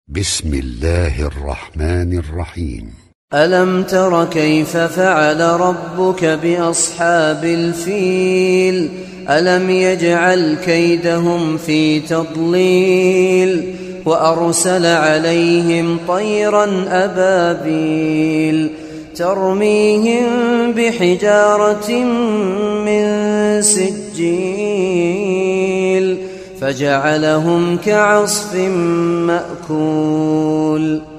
بسم الله الرحمن الرحيم. ألم تر كيف فعل ربك بأصحاب الفيل ألم يجعل كيدهم في تضليل وأرسل عليهم طيرا أبابيل ترميهم بحجارة من سجيل فجعلهم كعصف مأكول.